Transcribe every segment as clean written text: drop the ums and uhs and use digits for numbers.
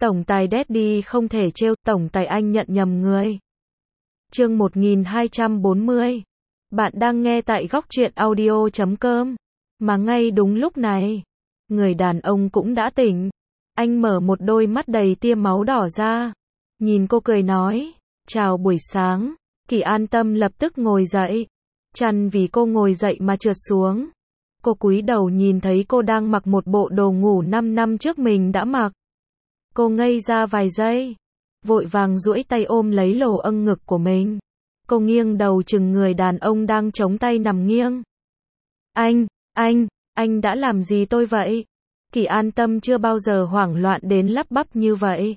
Tổng tài Daddy không thể trêu, tổng tài anh nhận nhầm người. Chương 1240. Bạn đang nghe tại góc truyện audio.com. Mà ngay đúng lúc này, người đàn ông cũng đã tỉnh. Anh mở một đôi mắt đầy tia máu đỏ ra, nhìn cô cười nói, chào buổi sáng. Kỳ An Tâm lập tức ngồi dậy. Chăn vì cô ngồi dậy mà trượt xuống. Cô cúi đầu nhìn thấy cô đang mặc một bộ đồ ngủ 5 năm trước mình đã mặc. Cô ngây ra vài giây, vội vàng duỗi tay ôm lấy lỗ âng ngực của mình. Cô nghiêng đầu chừng người đàn ông đang chống tay nằm nghiêng. Anh đã làm gì tôi vậy? Kỳ An Tâm chưa bao giờ hoảng loạn đến lắp bắp như vậy.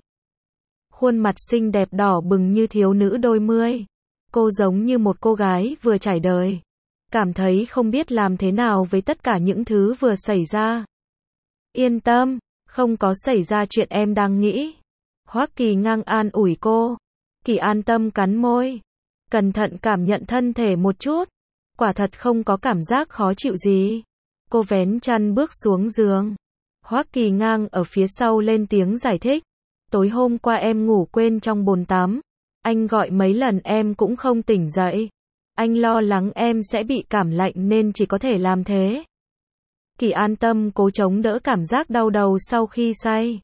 Khuôn mặt xinh đẹp đỏ bừng như thiếu nữ đôi mươi. Cô giống như một cô gái vừa trải đời. Cảm thấy không biết làm thế nào với tất cả những thứ vừa xảy ra. Yên tâm, không có xảy ra chuyện em đang nghĩ. Hoắc Kỳ Ngang an ủi cô. Kỳ An Tâm cắn môi, cẩn thận cảm nhận thân thể một chút. Quả thật không có cảm giác khó chịu gì. Cô vén chăn bước xuống giường. Hoắc Kỳ Ngang ở phía sau lên tiếng giải thích. Tối hôm qua em ngủ quên trong bồn tắm. Anh gọi mấy lần em cũng không tỉnh dậy. Anh lo lắng em sẽ bị cảm lạnh nên chỉ có thể làm thế. Kỳ An Tâm cố chống đỡ cảm giác đau đầu sau khi say.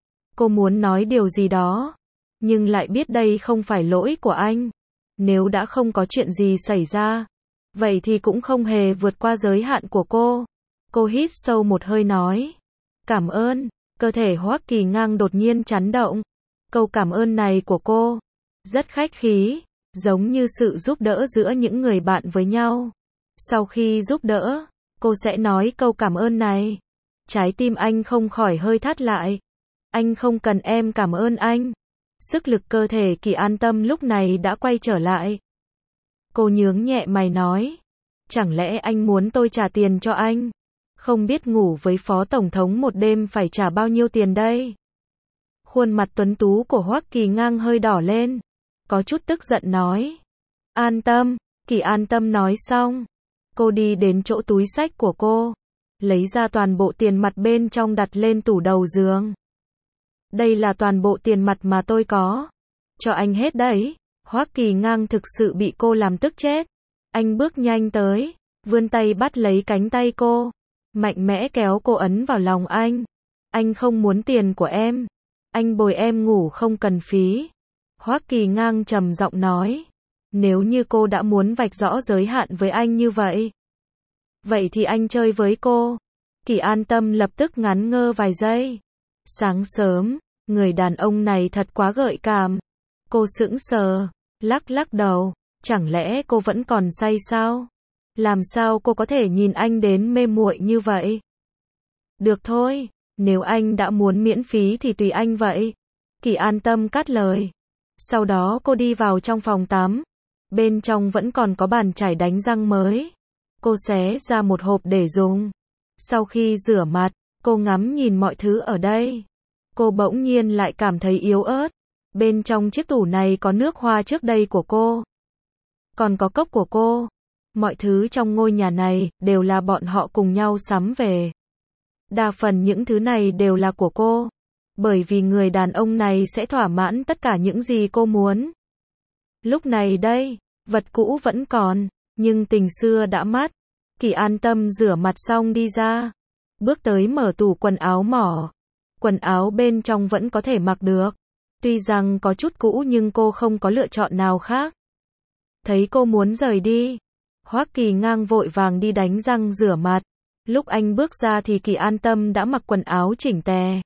Cô muốn nói điều gì đó, nhưng lại biết đây không phải lỗi của anh. Nếu đã không có chuyện gì xảy ra, vậy thì cũng không hề vượt qua giới hạn của cô. Cô hít sâu một hơi nói, cảm ơn. Cơ thể Hoắc Kỳ Ngang đột nhiên chấn động. Câu cảm ơn này của cô rất khách khí, giống như sự giúp đỡ giữa những người bạn với nhau. Sau khi giúp đỡ, cô sẽ nói câu cảm ơn này. Trái tim anh không khỏi hơi thắt lại. Anh không cần em cảm ơn anh. Sức lực cơ thể Kỳ An Tâm lúc này đã quay trở lại. Cô nhướng nhẹ mày nói, chẳng lẽ anh muốn tôi trả tiền cho anh? Không biết ngủ với phó tổng thống một đêm phải trả bao nhiêu tiền đây? Khuôn mặt tuấn tú của Hoắc Kỳ Ngang hơi đỏ lên, có chút tức giận nói. An Tâm. Kỳ An Tâm nói xong, cô đi đến chỗ túi xách của cô, lấy ra toàn bộ tiền mặt bên trong đặt lên tủ đầu giường. Đây là toàn bộ tiền mặt mà tôi có. Cho anh hết đấy. Hoắc Kỳ Ngang thực sự bị cô làm tức chết. Anh bước nhanh tới, vươn tay bắt lấy cánh tay cô, mạnh mẽ kéo cô ấn vào lòng anh. Anh không muốn tiền của em. Anh bồi em ngủ không cần phí. Hoắc Kỳ Ngang trầm giọng nói. Nếu như cô đã muốn vạch rõ giới hạn với anh như vậy, vậy thì anh chơi với cô. Kỳ An Tâm lập tức ngắn ngơ vài giây. Sáng sớm, người đàn ông này thật quá gợi cảm. Cô sững sờ, lắc đầu. Chẳng lẽ cô vẫn còn say sao? Làm sao cô có thể nhìn anh đến mê muội như vậy? Được thôi, nếu anh đã muốn miễn phí thì tùy anh vậy. Kỳ An Tâm cắt lời. Sau đó cô đi vào trong phòng tắm. Bên trong vẫn còn có bàn chải đánh răng mới. Cô xé ra một hộp để dùng. Sau khi rửa mặt, cô ngắm nhìn mọi thứ ở đây. Cô bỗng nhiên lại cảm thấy yếu ớt. Bên trong chiếc tủ này có nước hoa trước đây của cô. Còn có cốc của cô. Mọi thứ trong ngôi nhà này đều là bọn họ cùng nhau sắm về. Đa phần những thứ này đều là của cô. Bởi vì người đàn ông này sẽ thỏa mãn tất cả những gì cô muốn. Lúc này đây, vật cũ vẫn còn, nhưng tình xưa đã mất. Kỳ An Tâm rửa mặt xong đi ra. Bước tới mở tủ quần áo mỏ. Quần áo bên trong vẫn có thể mặc được. Tuy rằng có chút cũ nhưng cô không có lựa chọn nào khác. Thấy cô muốn rời đi, Hoắc Kỳ Ngang vội vàng đi đánh răng rửa mặt. Lúc anh bước ra thì Kỳ An Tâm đã mặc quần áo chỉnh tề.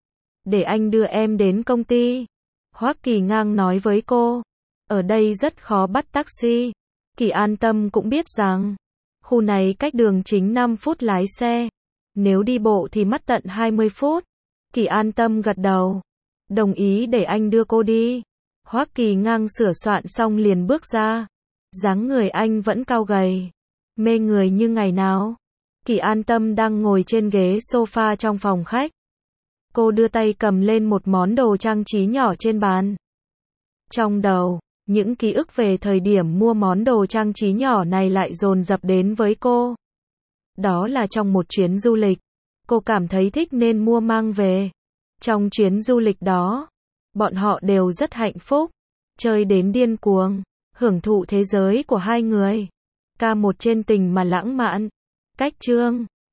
Để anh đưa em đến công ty. Hoắc Kỳ Ngang nói với cô. Ở đây rất khó bắt taxi. Kỳ An Tâm cũng biết rằng khu này cách đường chính 5 phút lái xe. Nếu đi bộ thì mất tận 20 phút. Kỳ An Tâm gật đầu, đồng ý để anh đưa cô đi. Hoắc Kỳ Ngang sửa soạn xong liền bước ra. Dáng người anh vẫn cao gầy, mê người như ngày nào. Kỳ An Tâm đang ngồi trên ghế sofa trong phòng khách. Cô đưa tay cầm lên một món đồ trang trí nhỏ trên bàn. Trong đầu, những ký ức về thời điểm mua món đồ trang trí nhỏ này lại dồn dập đến với cô. Đó là trong một chuyến du lịch. Cô cảm thấy thích nên mua mang về. Trong chuyến du lịch đó, bọn họ đều rất hạnh phúc, chơi đến điên cuồng, hưởng thụ thế giới của hai người. Ca một trên tình mà lãng mạn. Cách chương